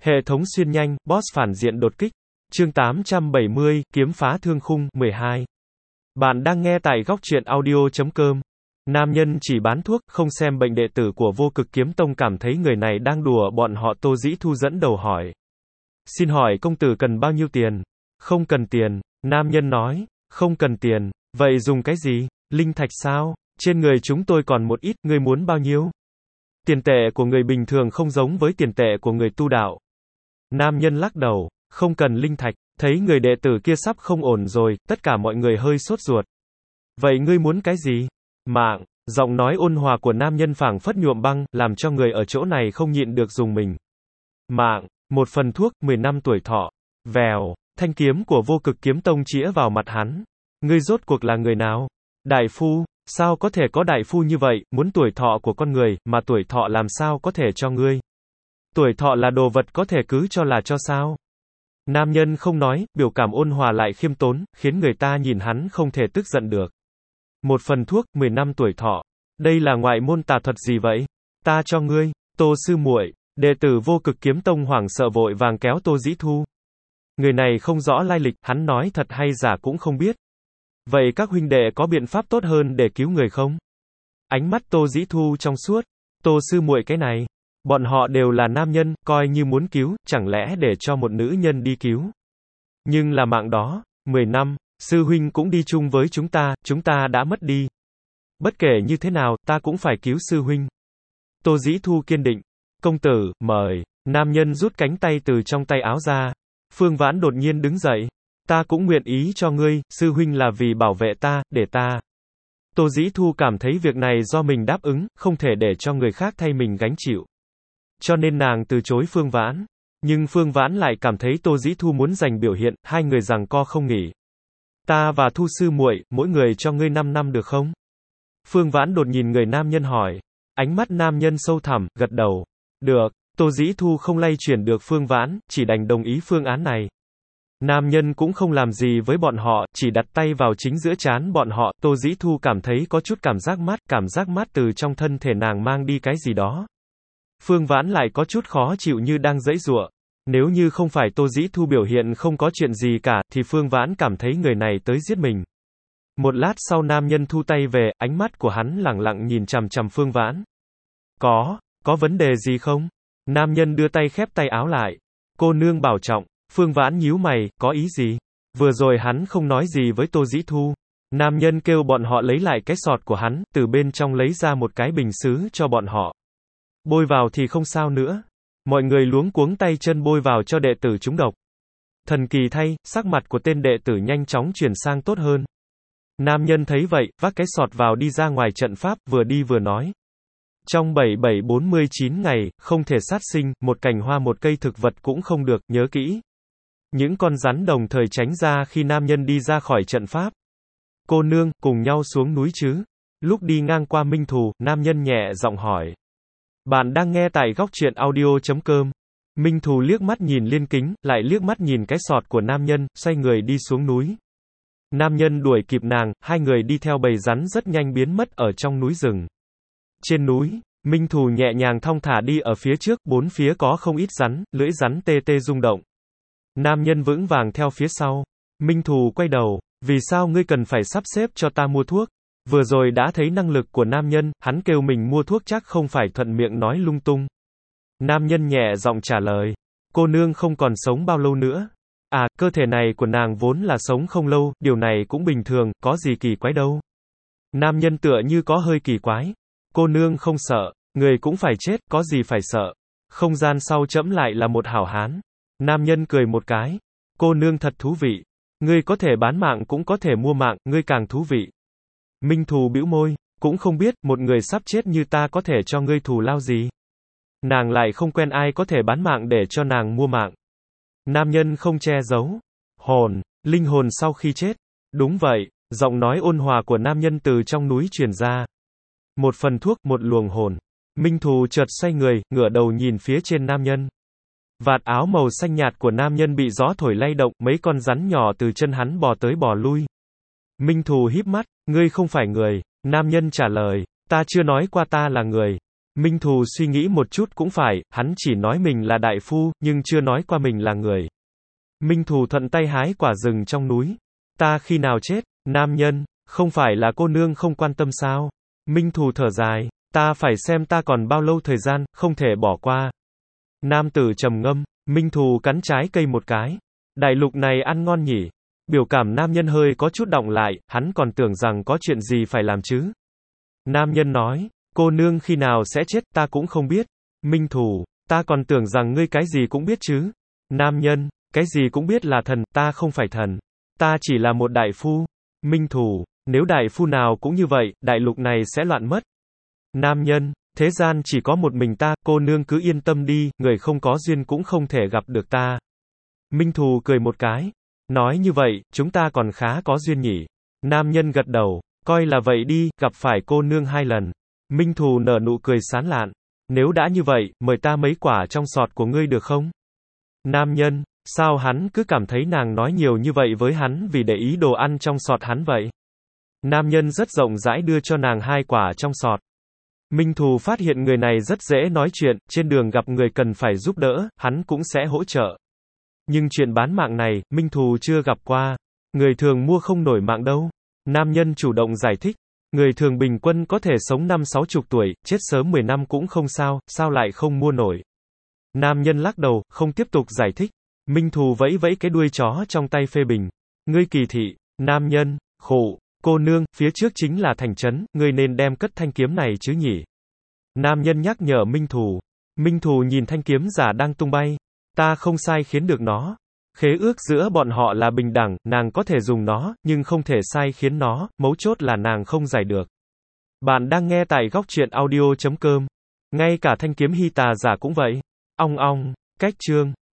Hệ thống xuyên nhanh, boss phản diện đột kích. Chương 870, kiếm phá thương khung, 12. Bạn đang nghe tại góc truyện audio.com. Nam nhân chỉ bán thuốc, không xem bệnh. Đệ tử của Vô Cực Kiếm Tông cảm thấy người này đang đùa bọn họ. Tô Dĩ Thu dẫn đầu hỏi. Xin hỏi công tử cần bao nhiêu tiền? Không cần tiền. Nam nhân nói. Không cần tiền. Vậy dùng cái gì? Linh thạch sao? Trên người chúng tôi còn một ít, ngươi muốn bao nhiêu? Tiền tệ của người bình thường không giống với tiền tệ của người tu đạo. Nam nhân lắc đầu. Không cần linh thạch. Thấy người đệ tử kia sắp không ổn rồi, tất cả mọi người hơi sốt ruột. Vậy ngươi muốn cái gì? Mạng. Giọng nói ôn hòa của nam nhân phảng phất nhuộm băng, làm cho người ở chỗ này không nhịn được dùng mình. Mạng. Một phần thuốc, 10 năm tuổi thọ. Vèo. Thanh kiếm của Vô Cực Kiếm Tông chĩa vào mặt hắn. Ngươi rốt cuộc là người nào? Đại phu. Sao có thể có đại phu như vậy, muốn tuổi thọ của con người, mà tuổi thọ làm sao có thể cho ngươi? Tuổi thọ là đồ vật có thể cứ cho là cho sao? Nam nhân không nói, biểu cảm ôn hòa lại khiêm tốn, khiến người ta nhìn hắn không thể tức giận được. Một phần thuốc, 10 năm tuổi thọ. Đây là ngoại môn tà thuật gì vậy? Ta cho ngươi. Tô sư muội. Đệ tử Vô Cực Kiếm Tông hoảng sợ vội vàng kéo Tô Dĩ Thu. Người này không rõ lai lịch, hắn nói thật hay giả cũng không biết. Vậy các huynh đệ có biện pháp tốt hơn để cứu người không? Ánh mắt Tô Dĩ Thu trong suốt. Tô sư muội cái này. Bọn họ đều là nam nhân, coi như muốn cứu, chẳng lẽ để cho một nữ nhân đi cứu? Nhưng là mạng đó, 10 năm, sư huynh cũng đi chung với chúng ta đã mất đi. Bất kể như thế nào, ta cũng phải cứu sư huynh. Tô Dĩ Thu kiên định. Công tử, mời. Nam nhân rút cánh tay từ trong tay áo ra. Phương Vãn đột nhiên đứng dậy. Ta cũng nguyện ý cho ngươi, sư huynh là vì bảo vệ ta, để ta. Tô Dĩ Thu cảm thấy việc này do mình đáp ứng, không thể để cho người khác thay mình gánh chịu. Cho nên nàng từ chối Phương Vãn. Nhưng Phương Vãn lại cảm thấy Tô Dĩ Thu muốn giành biểu hiện, hai người giằng co không nghỉ. Ta và Thu sư muội, mỗi người cho ngươi 5 năm được không? Phương Vãn đột nhìn người nam nhân hỏi. Ánh mắt nam nhân sâu thẳm, gật đầu. Được. Tô Dĩ Thu không lay chuyển được Phương Vãn, chỉ đành đồng ý phương án này. Nam nhân cũng không làm gì với bọn họ, chỉ đặt tay vào chính giữa trán bọn họ. Tô Dĩ Thu cảm thấy có chút cảm giác mát từ trong thân thể nàng mang đi cái gì đó. Phương Vãn lại có chút khó chịu như đang giãy giụa. Nếu như không phải Tô Dĩ Thu biểu hiện không có chuyện gì cả, thì Phương Vãn cảm thấy người này tới giết mình. Một lát sau nam nhân thu tay về, ánh mắt của hắn lẳng lặng nhìn chằm chằm Phương Vãn. Có vấn đề gì không? Nam nhân đưa tay khép tay áo lại. Cô nương bảo trọng. Phương Vãn nhíu mày, có ý gì? Vừa rồi hắn không nói gì với Tô Dĩ Thu. Nam nhân kêu bọn họ lấy lại cái sọt của hắn, từ bên trong lấy ra một cái bình sứ cho bọn họ. Bôi vào thì không sao nữa. Mọi người luống cuống tay chân bôi vào cho đệ tử trúng độc. Thần kỳ thay, sắc mặt của tên đệ tử nhanh chóng chuyển sang tốt hơn. Nam nhân thấy vậy, vác cái sọt vào đi ra ngoài trận pháp, vừa đi vừa nói. Trong 7749 ngày, không thể sát sinh, một cành hoa một cây thực vật cũng không được, nhớ kỹ. Những con rắn đồng thời tránh ra khi nam nhân đi ra khỏi trận pháp. Cô nương, cùng nhau xuống núi chứ? Lúc đi ngang qua Minh Thù, nam nhân nhẹ giọng hỏi. Bạn đang nghe tại góc truyện audio.com. Minh Thù liếc mắt nhìn Liên Kính, lại liếc mắt nhìn cái sọt của nam nhân, xoay người đi xuống núi. Nam nhân đuổi kịp nàng, hai người đi theo bầy rắn rất nhanh biến mất ở trong núi rừng. Trên núi, Minh Thù nhẹ nhàng thong thả đi ở phía trước, bốn phía có không ít rắn, lưỡi rắn tê tê rung động. Nam nhân vững vàng theo phía sau. Minh Thù quay đầu. Vì sao ngươi cần phải sắp xếp cho ta mua thuốc? Vừa rồi đã thấy năng lực của nam nhân, hắn kêu mình mua thuốc chắc không phải thuận miệng nói lung tung. Nam nhân nhẹ giọng trả lời. Cô nương không còn sống bao lâu nữa. À, cơ thể này của nàng vốn là sống không lâu, điều này cũng bình thường, có gì kỳ quái đâu. Nam nhân tựa như có hơi kỳ quái. Cô nương không sợ, người cũng phải chết, có gì phải sợ. Không gian sau trẫm lại là một hảo hán. Nam nhân cười một cái. Cô nương thật thú vị. Ngươi có thể bán mạng cũng có thể mua mạng, ngươi càng thú vị. Minh Thù bĩu môi, cũng không biết, một người sắp chết như ta có thể cho ngươi thù lao gì. Nàng lại không quen ai có thể bán mạng để cho nàng mua mạng. Nam nhân không che giấu. Linh hồn sau khi chết. Đúng vậy, giọng nói ôn hòa của nam nhân từ trong núi truyền ra. Một phần thuốc, một luồng hồn. Minh Thù chợt xoay người, ngửa đầu nhìn phía trên nam nhân. Vạt áo màu xanh nhạt của nam nhân bị gió thổi lay động, mấy con rắn nhỏ từ chân hắn bò tới bò lui. Minh Thù híp mắt, ngươi không phải người. Nam nhân trả lời, ta chưa nói qua ta là người. Minh Thù suy nghĩ một chút cũng phải, hắn chỉ nói mình là đại phu, nhưng chưa nói qua mình là người. Minh Thù thuận tay hái quả rừng trong núi. Ta khi nào chết? Nam nhân, không phải là cô nương không quan tâm sao? Minh Thù thở dài, ta phải xem ta còn bao lâu thời gian, không thể bỏ qua. Nam tử trầm ngâm, Minh Thù cắn trái cây một cái. Đại lục này ăn ngon nhỉ? Biểu cảm nam nhân hơi có chút động lại, hắn còn tưởng rằng có chuyện gì phải làm chứ. Nam nhân nói, cô nương khi nào sẽ chết ta cũng không biết. Minh Thù, ta còn tưởng rằng ngươi cái gì cũng biết chứ. Nam nhân, cái gì cũng biết là thần, ta không phải thần. Ta chỉ là một đại phu. Minh Thù, nếu đại phu nào cũng như vậy, đại lục này sẽ loạn mất. Nam nhân, thế gian chỉ có một mình ta, cô nương cứ yên tâm đi, người không có duyên cũng không thể gặp được ta. Minh Thù cười một cái. Nói như vậy, chúng ta còn khá có duyên nhỉ. Nam nhân gật đầu, coi là vậy đi, gặp phải cô nương 2 lần. Minh Thù nở nụ cười sán lạn. Nếu đã như vậy, mời ta mấy quả trong sọt của ngươi được không? Nam nhân, sao hắn cứ cảm thấy nàng nói nhiều như vậy với hắn vì để ý đồ ăn trong sọt hắn vậy? Nam nhân rất rộng rãi đưa cho nàng 2 quả trong sọt. Minh Thù phát hiện người này rất dễ nói chuyện, trên đường gặp người cần phải giúp đỡ, hắn cũng sẽ hỗ trợ. Nhưng chuyện bán mạng này, Minh Thù chưa gặp qua. Người thường mua không nổi mạng đâu. Nam nhân chủ động giải thích. Người thường bình quân có thể sống 50-60 tuổi, chết sớm 10 năm cũng không sao, sao lại không mua nổi. Nam nhân lắc đầu, không tiếp tục giải thích. Minh Thù vẫy vẫy cái đuôi chó trong tay phê bình. Ngươi kỳ thị. Nam nhân, khổ. Cô nương, phía trước chính là thành trấn, ngươi nên đem cất thanh kiếm này chứ nhỉ. Nam nhân nhắc nhở Minh Thù. Minh Thù nhìn thanh kiếm giả đang tung bay. Ta không sai khiến được nó. Khế ước giữa bọn họ là bình đẳng, nàng có thể dùng nó, nhưng không thể sai khiến nó, mấu chốt là nàng không giải được. Bạn đang nghe tại góc truyện audio.com. Ngay cả thanh kiếm hy tà giả cũng vậy. Ong ong, cách chương.